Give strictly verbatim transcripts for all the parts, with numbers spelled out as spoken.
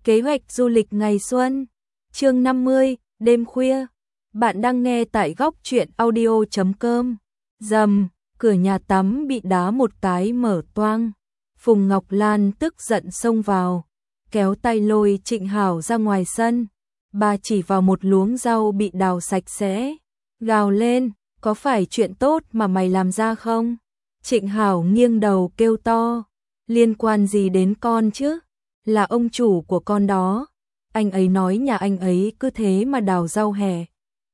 Kế hoạch du lịch ngày xuân. Chương năm mươi, đêm khuya. Bạn đang nghe tại góc truyện audio chấm com. Rầm, cửa nhà tắm bị đá một cái mở toang. Phùng Ngọc Lan tức giận xông vào, kéo tay lôi Trịnh Hảo ra ngoài sân. Bà chỉ vào một luống rau bị đào sạch sẽ, gào lên, có phải chuyện tốt mà mày làm ra không? Trịnh Hảo nghiêng đầu kêu to, liên quan gì đến con chứ? Là ông chủ của con đó. Anh ấy nói nhà anh ấy cứ thế mà đào rau hẻ.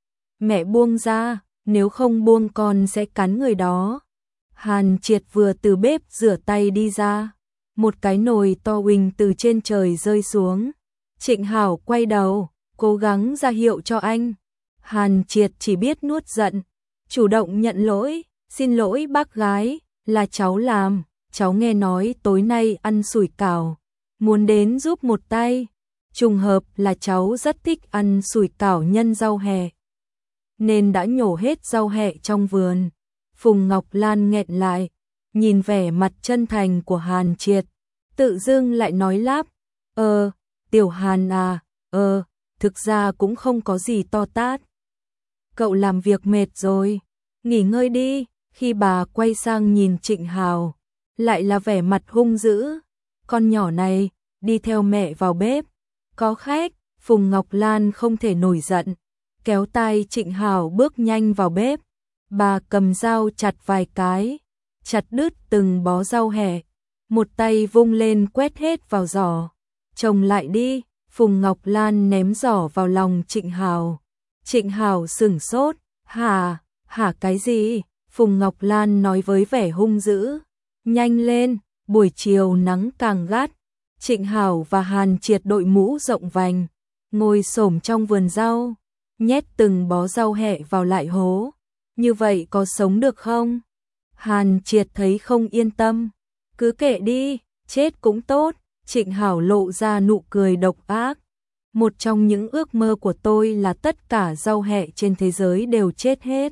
Mẹ buông ra, nếu không buông con sẽ cắn người đó. Hàn Triệt vừa từ bếp rửa tay đi ra, một cái nồi to huỳnh từ trên trời rơi xuống. Trịnh Hảo quay đầu, cố gắng ra hiệu cho anh. Hàn Triệt chỉ biết nuốt giận, chủ động nhận lỗi, xin lỗi bác gái, là cháu làm, cháu nghe nói tối nay ăn sủi cảo, muốn đến giúp một tay. Trùng hợp là cháu rất thích ăn sủi cảo nhân rau hẹ, nên đã nhổ hết rau hẹ trong vườn. Phùng Ngọc Lan nghẹn lại, nhìn vẻ mặt chân thành của Hàn Triệt, tự dưng lại nói lắp, Ờ, Tiểu Hàn à, ờ, thực ra cũng không có gì to tát. Cậu làm việc mệt rồi, nghỉ ngơi đi. Khi bà quay sang nhìn Trịnh Hào, lại là vẻ mặt hung dữ. Con nhỏ này, đi theo mẹ vào bếp. Có khách. Phùng Ngọc Lan không thể nổi giận, kéo tay Trịnh Hào bước nhanh vào bếp. Bà cầm dao chặt vài cái, chặt đứt từng bó rau hẹ, một tay vung lên quét hết vào giỏ. Trồng lại đi. Phùng Ngọc Lan ném giỏ vào lòng Trịnh Hào. Trịnh Hào sửng sốt, hả, hả cái gì? Phùng Ngọc Lan nói với vẻ hung dữ, nhanh lên, buổi chiều nắng càng gắt. Trịnh Hảo và Hàn Triệt đội mũ rộng vành, ngồi xổm trong vườn rau, nhét từng bó rau hẹ vào lại hố. Như vậy có sống được không? Hàn Triệt thấy không yên tâm, cứ kệ đi, chết cũng tốt. Trịnh Hảo lộ ra nụ cười độc ác. Một trong những ước mơ của tôi là tất cả rau hẹ trên thế giới đều chết hết.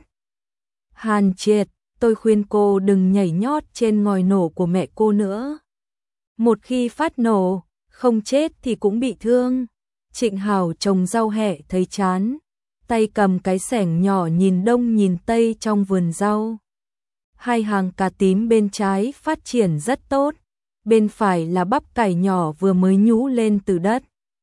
Hàn Triệt, tôi khuyên cô đừng nhảy nhót trên ngòi nổ của mẹ cô nữa. Một khi phát nổ, không chết thì cũng bị thương. Trịnh Hảo trồng rau hẹ thấy chán, tay cầm cái xẻng nhỏ nhìn đông nhìn tây trong vườn rau. Hai hàng cà tím bên trái phát triển rất tốt, bên phải là bắp cải nhỏ vừa mới nhú lên từ đất.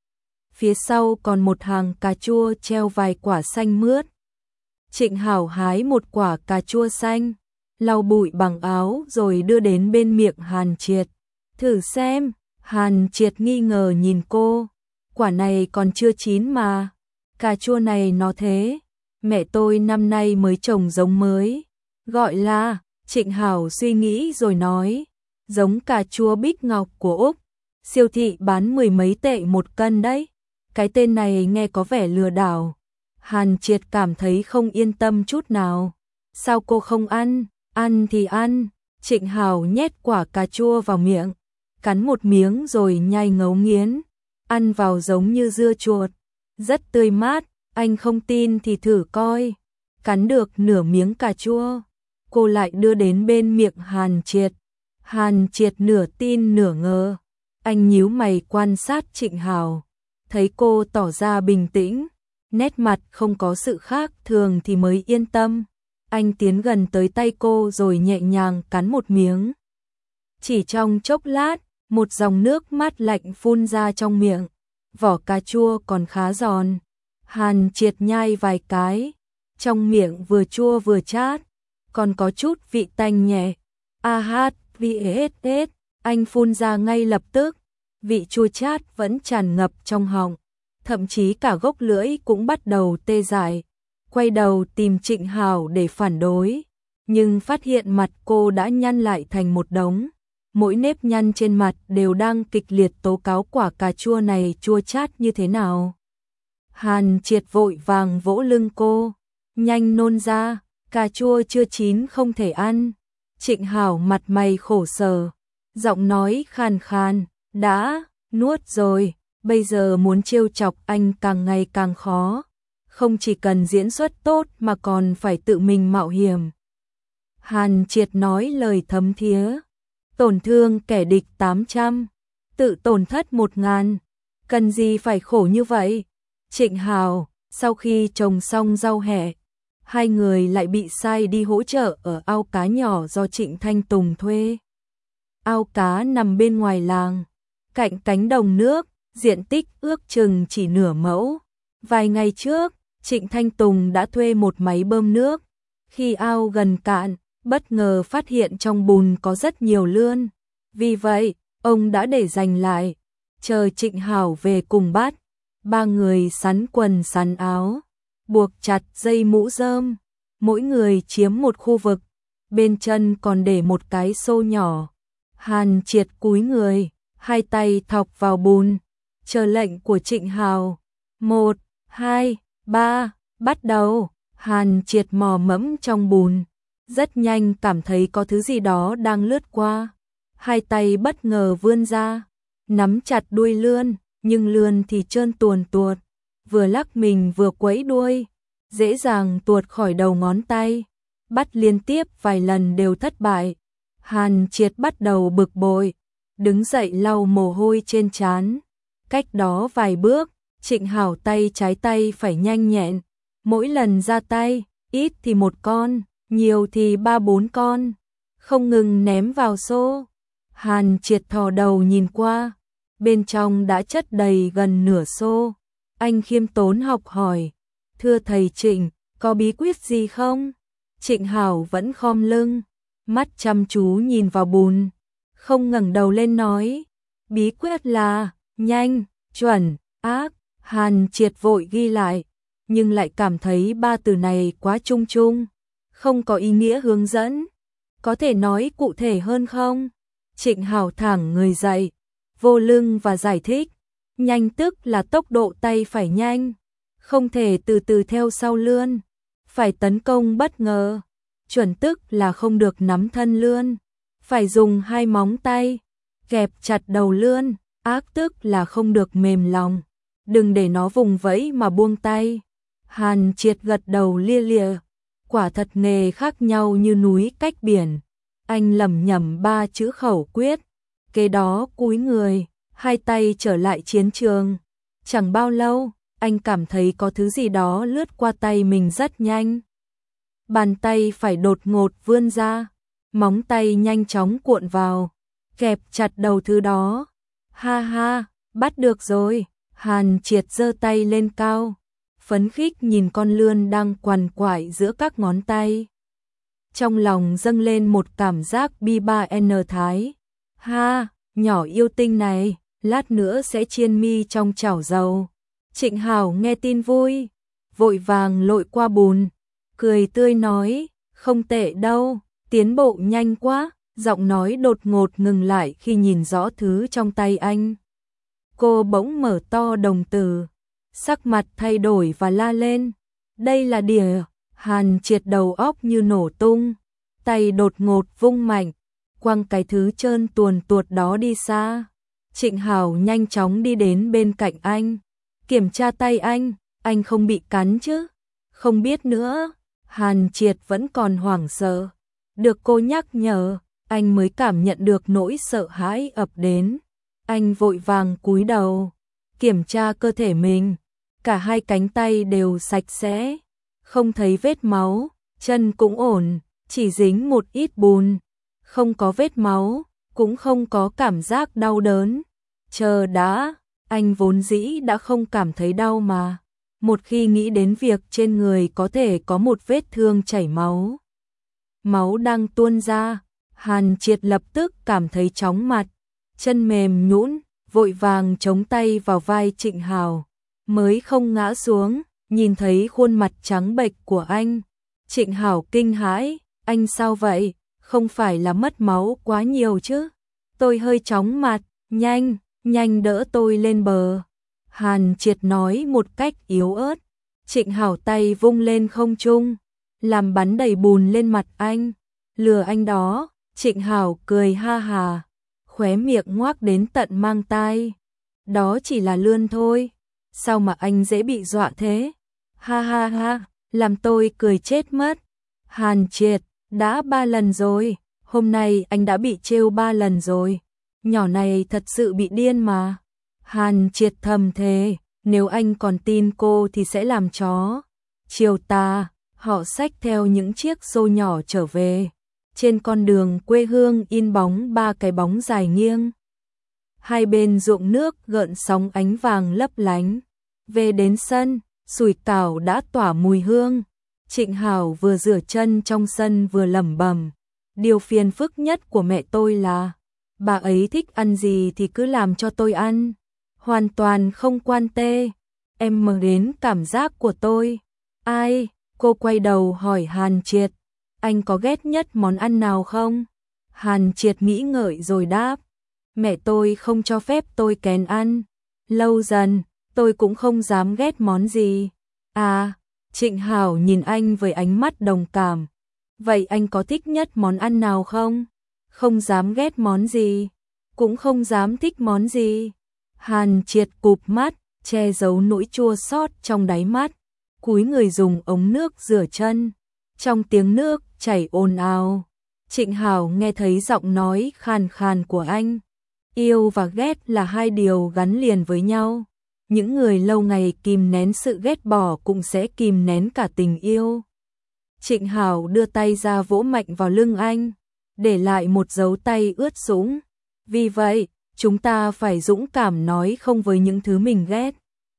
Phía sau còn một hàng cà chua treo vài quả xanh mướt. Trịnh Hảo hái một quả cà chua xanh, lau bụi bằng áo rồi đưa đến bên miệng Hàn Triệt. Thử xem. Hàn Triệt nghi ngờ nhìn cô, quả này còn chưa chín mà. Cà chua này nó thế, mẹ tôi năm nay mới trồng giống mới, gọi là. Trịnh Hảo suy nghĩ rồi nói, giống cà chua Bích Ngọc của Úc, siêu thị bán mười mấy tệ một cân đấy. Cái tên này nghe có vẻ lừa đảo. Hàn Triệt cảm thấy không yên tâm chút nào. Sao cô không ăn? Ăn thì ăn. Trịnh Hảo nhét quả cà chua vào miệng, cắn một miếng rồi nhai ngấu nghiến, ăn vào giống như dưa chuột, rất tươi mát. Anh không tin thì thử coi. Cắn được nửa miếng cà chua, cô lại đưa đến bên miệng Hàn Triệt. Hàn Triệt nửa tin nửa ngờ. Anh nhíu mày quan sát Trịnh Hảo, thấy cô tỏ ra bình tĩnh, nét mặt không có sự khác thường thì mới yên tâm. Anh tiến gần tới tay cô rồi nhẹ nhàng cắn một miếng. Chỉ trong chốc lát, một dòng nước mát lạnh phun ra trong miệng. Vỏ cà chua còn khá giòn. Hàn Triệt nhai vài cái, trong miệng vừa chua vừa chát, còn có chút vị tanh nhẹ. A hát, vị ết ết, anh phun ra ngay lập tức. Vị chua chát vẫn tràn ngập trong họng, thậm chí cả gốc lưỡi cũng bắt đầu tê dại. Quay đầu tìm Trịnh Hảo để phản đối, nhưng phát hiện mặt cô đã nhăn lại thành một đống. Mỗi nếp nhăn trên mặt đều đang kịch liệt tố cáo quả cà chua này chua chát như thế nào. Hàn Triệt vội vàng vỗ lưng cô, nhanh nôn ra, cà chua chưa chín không thể ăn. Trịnh Hảo mặt mày khổ sở, giọng nói khàn khàn, đã nuốt rồi, bây giờ muốn trêu chọc anh càng ngày càng khó. Không chỉ cần diễn xuất tốt mà còn phải tự mình mạo hiểm. Hàn Triệt nói lời thấm thía, tổn thương kẻ địch tám trăm, tự tổn thất một ngàn. cần gì phải khổ như vậy? Trịnh Hào, sau khi trồng xong rau hẹ, hai người lại bị sai đi hỗ trợ ở ao cá nhỏ do Trịnh Thanh Tùng thuê. Ao cá nằm bên ngoài làng, cạnh cánh đồng nước, diện tích ước chừng chỉ nửa mẫu. Vài ngày trước, Trịnh Thanh Tùng đã thuê một máy bơm nước. Khi ao gần cạn, bất ngờ phát hiện trong bùn có rất nhiều lươn. Vì vậy, ông đã để dành lại, chờ Trịnh Hào về cùng bắt. Ba người sắn quần sắn áo, buộc chặt dây mũ rơm, mỗi người chiếm một khu vực, bên chân còn để một cái xô nhỏ. Hàn Triệt cúi người, hai tay thọc vào bùn, chờ lệnh của Trịnh Hào. Một, hai, ba, bắt đầu. Hàn Triệt mò mẫm trong bùn, rất nhanh cảm thấy có thứ gì đó đang lướt qua. Hai tay bất ngờ vươn ra, nắm chặt đuôi lươn, nhưng lươn thì trơn tuồn tuột, vừa lắc mình vừa quẫy đuôi, dễ dàng tuột khỏi đầu ngón tay. Bắt liên tiếp vài lần đều thất bại. Hàn Triệt bắt đầu bực bội, đứng dậy lau mồ hôi trên trán. Cách đó vài bước, Trịnh Hào tay trái tay phải nhanh nhẹn, mỗi lần ra tay, ít thì một con, nhiều thì ba bốn con, không ngừng ném vào xô. Hàn Triệt thò đầu nhìn qua, bên trong đã chất đầy gần nửa xô. Anh khiêm tốn học hỏi, thưa thầy Trịnh, có bí quyết gì không? Trịnh Hào vẫn khom lưng, mắt chăm chú nhìn vào bùn, không ngẩng đầu lên nói, bí quyết là nhanh, chuẩn, ác. Hàn Triệt vội ghi lại, nhưng lại cảm thấy ba từ này quá chung chung, không có ý nghĩa hướng dẫn. Có thể nói cụ thể hơn không? Trịnh Hào thẳng người dậy, vô lưng và giải thích. Nhanh tức là tốc độ tay phải nhanh, không thể từ từ theo sau lươn, phải tấn công bất ngờ. Chuẩn tức là không được nắm thân lươn, phải dùng hai móng tay kẹp chặt đầu lươn. Ác tức là không được mềm lòng, đừng để nó vùng vẫy mà buông tay. Hàn Triệt gật đầu lia lịa, quả thật nghề khác nhau như núi cách biển. Anh lẩm nhẩm ba chữ khẩu quyết, kế đó cúi người, hai tay trở lại chiến trường. Chẳng bao lâu, anh cảm thấy có thứ gì đó lướt qua tay mình rất nhanh. Bàn tay phải đột ngột vươn ra, móng tay nhanh chóng cuộn vào, kẹp chặt đầu thứ đó. Ha ha, bắt được rồi. Hàn Triệt giơ tay lên cao, phấn khích nhìn con lươn đang quằn quại giữa các ngón tay. Trong lòng dâng lên một cảm giác bi ba n thái. Ha, nhỏ yêu tinh này, lát nữa sẽ chiên mi trong chảo dầu. Trịnh Hào nghe tin vui, vội vàng lội qua bùn, cười tươi nói, không tệ đâu, tiến bộ nhanh quá. Giọng nói đột ngột ngừng lại khi nhìn rõ thứ trong tay anh. Cô bỗng mở to đồng tử, sắc mặt thay đổi và la lên. Đây là đỉa. Hàn Triệt đầu óc như nổ tung, tay đột ngột vung mạnh, quăng cái thứ trơn tuồn tuột đó đi xa. Trịnh Hào nhanh chóng đi đến bên cạnh anh, kiểm tra tay anh, anh không bị cắn chứ? Không biết nữa. Hàn Triệt vẫn còn hoảng sợ, được cô nhắc nhở, anh mới cảm nhận được nỗi sợ hãi ập đến. Anh vội vàng cúi đầu, kiểm tra cơ thể mình, cả hai cánh tay đều sạch sẽ, không thấy vết máu, chân cũng ổn, chỉ dính một ít bùn, không có vết máu, cũng không có cảm giác đau đớn. Chờ đã, anh vốn dĩ đã không cảm thấy đau mà, một khi nghĩ đến việc trên người có thể có một vết thương chảy máu, máu đang tuôn ra, Hàn Triệt lập tức cảm thấy chóng mặt, chân mềm nhũn, vội vàng chống tay vào vai Trịnh Hào, mới không ngã xuống, nhìn thấy khuôn mặt trắng bệch của anh. Trịnh Hào kinh hãi, anh sao vậy, không phải là mất máu quá nhiều chứ? Tôi hơi chóng mặt, nhanh, nhanh đỡ tôi lên bờ. Hàn Triệt nói một cách yếu ớt. Trịnh Hào tay vung lên không trung, làm bắn đầy bùn lên mặt anh, lừa anh đó. Trịnh Hào cười ha hà, khóe miệng ngoác đến tận mang tai. Đó chỉ là lươn thôi, sao mà anh dễ bị dọa thế? Ha ha ha, làm tôi cười chết mất. Hàn Triệt, đã ba lần rồi, hôm nay anh đã bị trêu ba lần rồi. Nhỏ này thật sự bị điên mà. Hàn Triệt thầm thề, nếu anh còn tin cô thì sẽ làm chó. Chiều tà, họ xách theo những chiếc xô nhỏ trở về. Trên con đường quê hương in bóng ba cái bóng dài nghiêng. Hai bên ruộng nước gợn sóng ánh vàng lấp lánh. Về đến sân, sủi cảo đã tỏa mùi hương. Trịnh Hảo vừa rửa chân trong sân vừa lẩm bẩm. Điều phiền phức nhất của mẹ tôi là bà ấy thích ăn gì thì cứ làm cho tôi ăn. Hoàn toàn không quan tê. Em mơ đến cảm giác của tôi. Ai? Cô quay đầu hỏi Hàn Triệt. Anh có ghét nhất món ăn nào không? Hàn Triệt nghĩ ngợi rồi đáp. Mẹ tôi không cho phép tôi kén ăn. Lâu dần, tôi cũng không dám ghét món gì. À, Trịnh Hảo nhìn anh với ánh mắt đồng cảm. Vậy anh có thích nhất món ăn nào không? Không dám ghét món gì, cũng không dám thích món gì. Hàn Triệt cụp mắt, che giấu nỗi chua xót trong đáy mắt, cúi người dùng ống nước rửa chân. Trong tiếng nước chảy ồn ào, Trịnh Hảo nghe thấy giọng nói khàn khàn của anh. Yêu và ghét là hai điều gắn liền với nhau. Những người lâu ngày kìm nén sự ghét bỏ cũng sẽ kìm nén cả tình yêu. Trịnh Hảo đưa tay ra vỗ mạnh vào lưng anh, để lại một dấu tay ướt sũng. Vì vậy, chúng ta phải dũng cảm nói không với những thứ mình ghét.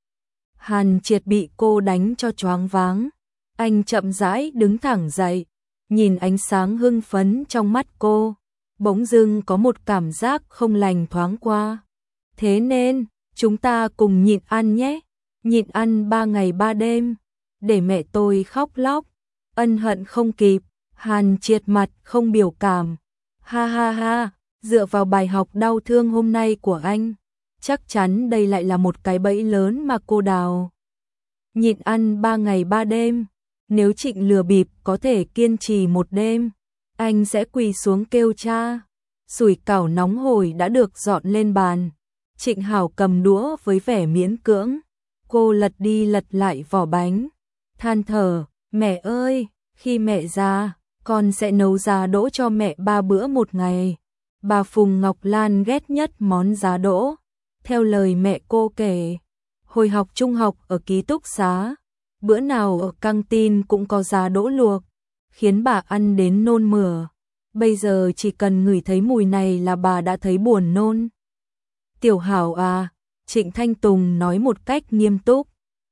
Hàn Triệt bị cô đánh cho choáng váng. Anh chậm rãi đứng thẳng dậy, nhìn ánh sáng hưng phấn trong mắt cô. Bỗng dưng có một cảm giác không lành thoáng qua. Thế nên, chúng ta cùng nhịn ăn nhé. Nhịn ăn ba ngày ba đêm, để mẹ tôi khóc lóc. Ân hận không kịp, Hàn Triệt mặt không biểu cảm. Ha ha ha, dựa vào bài học đau thương hôm nay của anh, chắc chắn đây lại là một cái bẫy lớn mà cô đào. Nhịn ăn ba ngày ba đêm, nếu Trịnh lừa bịp có thể kiên trì một đêm, anh sẽ quỳ xuống kêu cha. Sủi cảo nóng hổi đã được dọn lên bàn. Trịnh Hảo cầm đũa với vẻ miễn cưỡng. Cô lật đi lật lại vỏ bánh, than thở, mẹ ơi, khi mẹ già, con sẽ nấu giá đỗ cho mẹ ba bữa một ngày. Bà Phùng Ngọc Lan ghét nhất món giá đỗ. Theo lời mẹ cô kể, hồi học trung học ở ký túc xá, bữa nào ở căng tin cũng có giá đỗ luộc, khiến bà ăn đến nôn mửa. Bây giờ chỉ cần ngửi thấy mùi này là bà đã thấy buồn nôn. Tiểu Hảo à, Trịnh Thanh Tùng nói một cách nghiêm túc.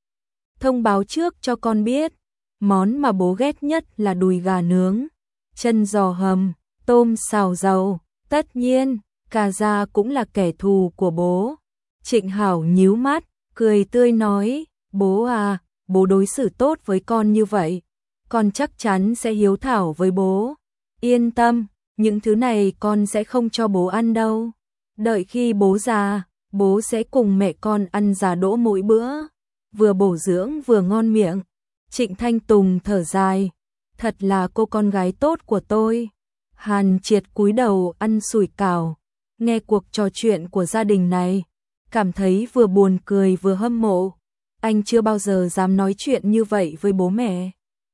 Thông báo trước cho con biết, món mà bố ghét nhất là đùi gà nướng, chân giò hầm, tôm xào dầu. Tất nhiên, cà gia cũng là kẻ thù của bố. Trịnh Hảo nhíu mắt, cười tươi nói, bố à, bố đối xử tốt với con như vậy, con chắc chắn sẽ hiếu thảo với bố. Yên tâm, những thứ này con sẽ không cho bố ăn đâu. Đợi khi bố già, bố sẽ cùng mẹ con ăn giá đỗ mỗi bữa, vừa bổ dưỡng vừa ngon miệng. Trịnh Thanh Tùng thở dài, thật là cô con gái tốt của tôi. Hàn Triệt cúi đầu ăn sủi cảo, nghe cuộc trò chuyện của gia đình này, cảm thấy vừa buồn cười vừa hâm mộ. Anh chưa bao giờ dám nói chuyện như vậy với bố mẹ.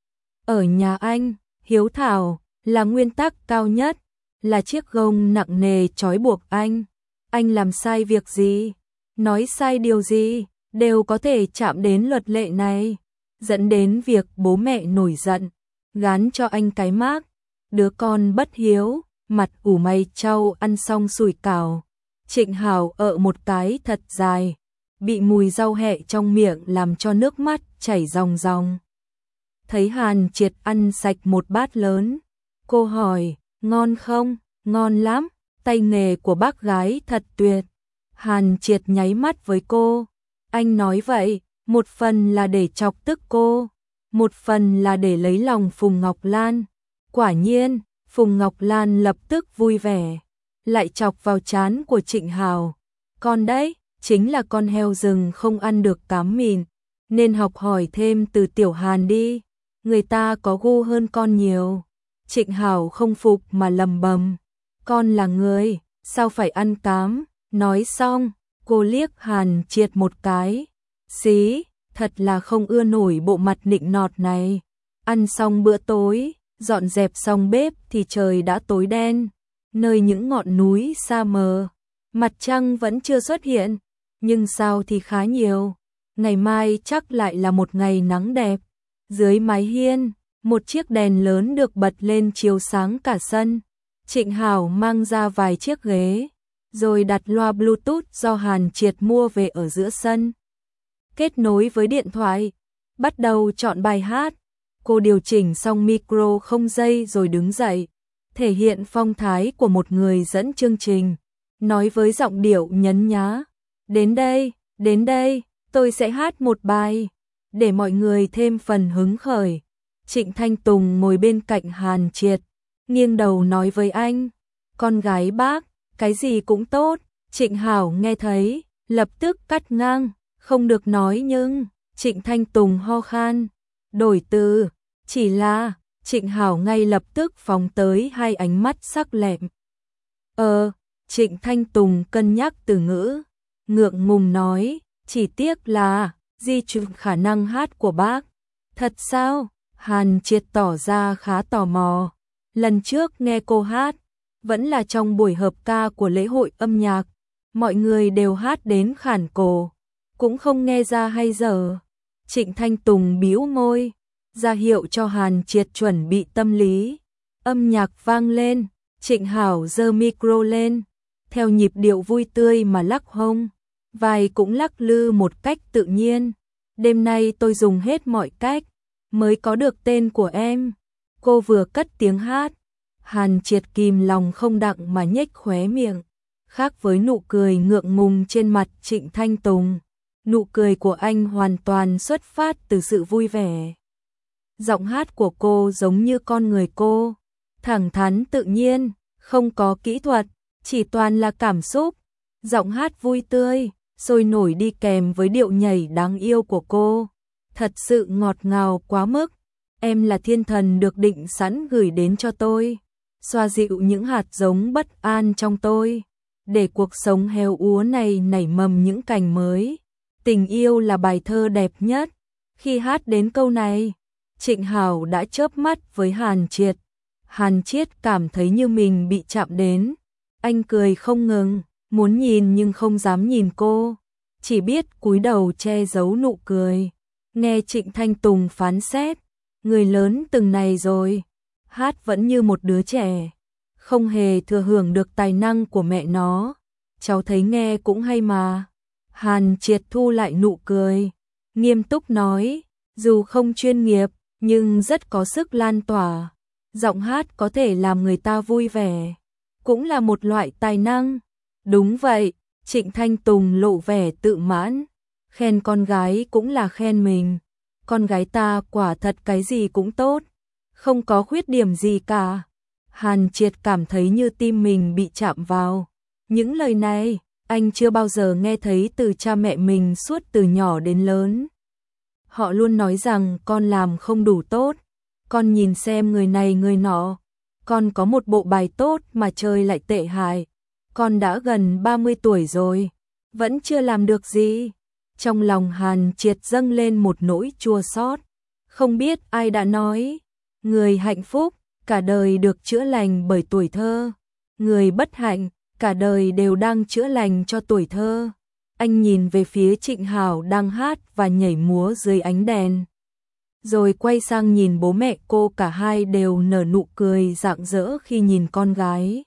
Ở nhà anh, hiếu thảo là nguyên tắc cao nhất, là chiếc gông nặng nề trói buộc anh. Anh làm sai việc gì, nói sai điều gì, đều có thể chạm đến luật lệ này, dẫn đến việc bố mẹ nổi giận, gán cho anh cái mác đứa con bất hiếu. Mặt ủ mày trao ăn xong sủi cảo, Trịnh Hảo ợ một cái thật dài, bị mùi rau hẹ trong miệng làm cho nước mắt chảy ròng ròng. Thấy Hàn Triệt ăn sạch một bát lớn, cô hỏi, ngon không? Ngon lắm, tay nghề của bác gái thật tuyệt. Hàn Triệt nháy mắt với cô. Anh nói vậy, một phần là để chọc tức cô, một phần là để lấy lòng Phùng Ngọc Lan. Quả nhiên, Phùng Ngọc Lan lập tức vui vẻ, lại chọc vào trán của Trịnh Hảo. Con đấy, chính là con heo rừng không ăn được cám mìn, nên học hỏi thêm từ Tiểu Hàn đi, người ta có gu hơn con nhiều. Trịnh Hảo không phục mà lầm bầm, con là người, sao phải ăn cám? Nói xong, cô liếc Hàn Triệt một cái, xí, thật là không ưa nổi bộ mặt nịnh nọt này. Ăn xong bữa tối, dọn dẹp xong bếp thì trời đã tối đen, nơi những ngọn núi xa mờ, mặt trăng vẫn chưa xuất hiện. nhưng sao thì khá nhiều. Ngày mai chắc lại là một ngày nắng đẹp. Dưới mái hiên, một chiếc đèn lớn được bật lên chiếu sáng cả sân. Trịnh Hảo mang ra vài chiếc ghế, rồi đặt loa Bluetooth do Hàn Triệt mua về ở giữa sân. Kết nối với điện thoại, bắt đầu chọn bài hát. Cô điều chỉnh xong micro không dây rồi đứng dậy, thể hiện phong thái của một người dẫn chương trình, nói với giọng điệu nhấn nhá. Đến đây, đến đây, tôi sẽ hát một bài, để mọi người thêm phần hứng khởi. Trịnh Thanh Tùng ngồi bên cạnh Hàn Triệt, nghiêng đầu nói với anh, con gái bác, cái gì cũng tốt. Trịnh Hảo nghe thấy, lập tức cắt ngang, không được nói nhưng. Trịnh Thanh Tùng ho khan, đổi từ, chỉ là. Trịnh Hảo ngay lập tức phóng tới hai ánh mắt sắc lẹm. Ờ, Trịnh Thanh Tùng cân nhắc từ ngữ, ngượng ngùng nói, chỉ tiếc là di chuyển khả năng hát của bác. Thật sao? Hàn Triệt tỏ ra khá tò mò. Lần trước nghe cô hát, vẫn là trong buổi hợp ca của lễ hội âm nhạc. Mọi người đều hát đến khản cổ, cũng không nghe ra hay dở. Trịnh Thanh Tùng bĩu môi, ra hiệu cho Hàn Triệt chuẩn bị tâm lý. Âm nhạc vang lên, Trịnh Hảo giơ micro lên, theo nhịp điệu vui tươi mà lắc hông, vai cũng lắc lư một cách tự nhiên. Đêm nay tôi dùng hết mọi cách mới có được tên của em. Cô vừa cất tiếng hát, Hàn Triệt kìm lòng không đặng mà nhếch khóe miệng. Khác với nụ cười ngượng ngùng trên mặt Trịnh Thanh Tùng, nụ cười của anh hoàn toàn xuất phát từ sự vui vẻ. Giọng hát của cô giống như con người cô, thẳng thắn tự nhiên, không có kỹ thuật, chỉ toàn là cảm xúc. Giọng hát vui tươi, sôi nổi đi kèm với điệu nhảy đáng yêu của cô, thật sự ngọt ngào quá mức. Em là thiên thần được định sẵn gửi đến cho tôi, xoa dịu những hạt giống bất an trong tôi, để cuộc sống heo úa này nảy mầm những cành mới. Tình yêu là bài thơ đẹp nhất. Khi hát đến câu này, Trịnh Hảo đã chớp mắt với Hàn Triệt. Hàn Triệt cảm thấy như mình bị chạm đến. Anh cười không ngừng, muốn nhìn nhưng không dám nhìn cô, chỉ biết cúi đầu che giấu nụ cười. Nghe Trịnh Thanh Tùng phán xét, người lớn từng này rồi, hát vẫn như một đứa trẻ, không hề thừa hưởng được tài năng của mẹ nó. Cháu thấy nghe cũng hay mà. Hàn Triệt thu lại nụ cười, nghiêm túc nói, dù không chuyên nghiệp, nhưng rất có sức lan tỏa. Giọng hát có thể làm người ta vui vẻ, cũng là một loại tài năng. Đúng vậy, Trịnh Thanh Tùng lộ vẻ tự mãn, khen con gái cũng là khen mình. Con gái ta quả thật cái gì cũng tốt, không có khuyết điểm gì cả. Hàn Triệt cảm thấy như tim mình bị chạm vào. Những lời này, anh chưa bao giờ nghe thấy từ cha mẹ mình suốt từ nhỏ đến lớn. Họ luôn nói rằng con làm không đủ tốt, con nhìn xem người này người nọ, con có một bộ bài tốt mà chơi lại tệ hại. Con đã gần ba mươi tuổi rồi, vẫn chưa làm được gì. Trong lòng Hàn Triệt dâng lên một nỗi chua xót. Không biết ai đã nói, người hạnh phúc cả đời được chữa lành bởi tuổi thơ, người bất hạnh cả đời đều đang chữa lành cho tuổi thơ. Anh nhìn về phía Trịnh Hảo đang hát và nhảy múa dưới ánh đèn, rồi quay sang nhìn bố mẹ cô, cả hai đều nở nụ cười rạng rỡ khi nhìn con gái.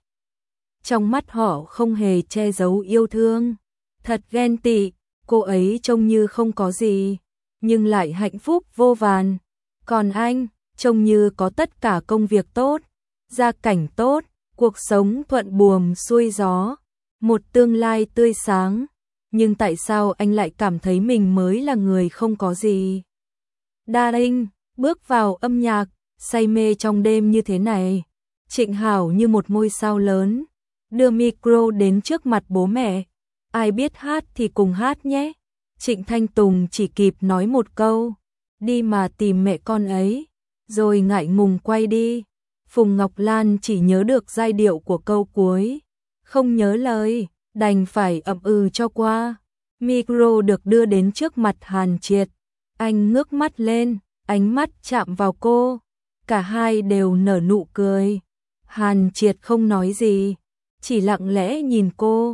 Trong mắt họ không hề che giấu yêu thương, thật ghen tị. Cô ấy trông như không có gì, nhưng lại hạnh phúc vô vàn. Còn anh, trông như có tất cả công việc tốt, gia cảnh tốt, cuộc sống thuận buồm xuôi gió, một tương lai tươi sáng. Nhưng tại sao anh lại cảm thấy mình mới là người không có gì? Darling, bước vào âm nhạc, say mê trong đêm như thế này. Trịnh Hảo như một ngôi sao lớn, đưa micro đến trước mặt bố mẹ. Ai biết hát thì cùng hát nhé. Trịnh Thanh Tùng chỉ kịp nói một câu, đi mà tìm mẹ con ấy, rồi ngại ngùng quay đi. Phùng Ngọc Lan chỉ nhớ được giai điệu của câu cuối, không nhớ lời, đành phải ậm ừ cho qua. Micro được đưa đến trước mặt Hàn Triệt. Anh ngước mắt lên, ánh mắt chạm vào cô. Cả hai đều nở nụ cười. Hàn Triệt không nói gì, chỉ lặng lẽ nhìn cô.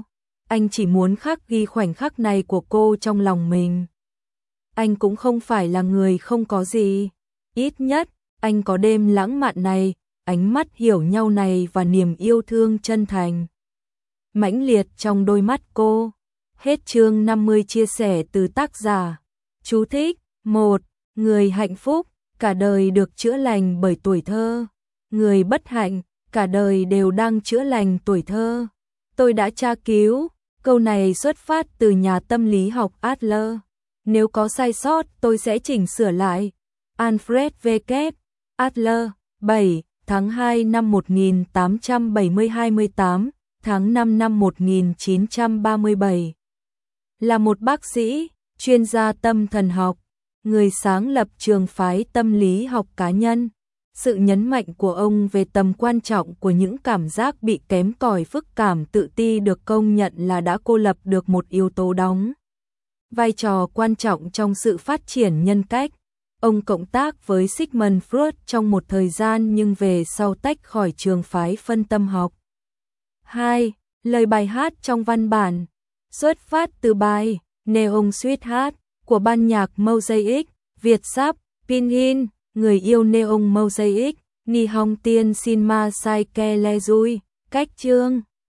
anh chỉ muốn khắc ghi khoảnh khắc này của cô trong lòng mình. Anh cũng không phải là người không có gì, ít nhất anh có đêm lãng mạn này, ánh mắt hiểu nhau này và niềm yêu thương chân thành mãnh liệt trong đôi mắt cô. Hết chương năm mươi chia sẻ từ tác giả. Chú thích: một. Người hạnh phúc, cả đời được chữa lành bởi tuổi thơ. Người bất hạnh, cả đời đều đang chữa lành tuổi thơ. Tôi đã tra cứu, câu này xuất phát từ nhà tâm lý học Adler. Nếu có sai sót tôi sẽ chỉnh sửa lại. Alfred W. Adler, bảy tháng hai năm một nghìn tám trăm bảy mươi hai mươi tám, tháng năm năm một nghìn chín trăm ba mươi bảy. Là một bác sĩ, chuyên gia tâm thần học, người sáng lập trường phái tâm lý học cá nhân. Sự nhấn mạnh của ông về tầm quan trọng của những cảm giác bị kém cỏi phức cảm tự ti được công nhận là đã cô lập được một yếu tố đóng vai trò quan trọng trong sự phát triển nhân cách. Ông cộng tác với Sigmund Freud trong một thời gian nhưng về sau tách khỏi trường phái phân tâm học. hai. Lời bài hát trong văn bản xuất phát từ bài Neon Sweetheart của ban nhạc Mosaic, Việt sắp, Pinyin, người yêu Neon Mosaic, Nihon Tien Shinma Saike Lezui, cách chương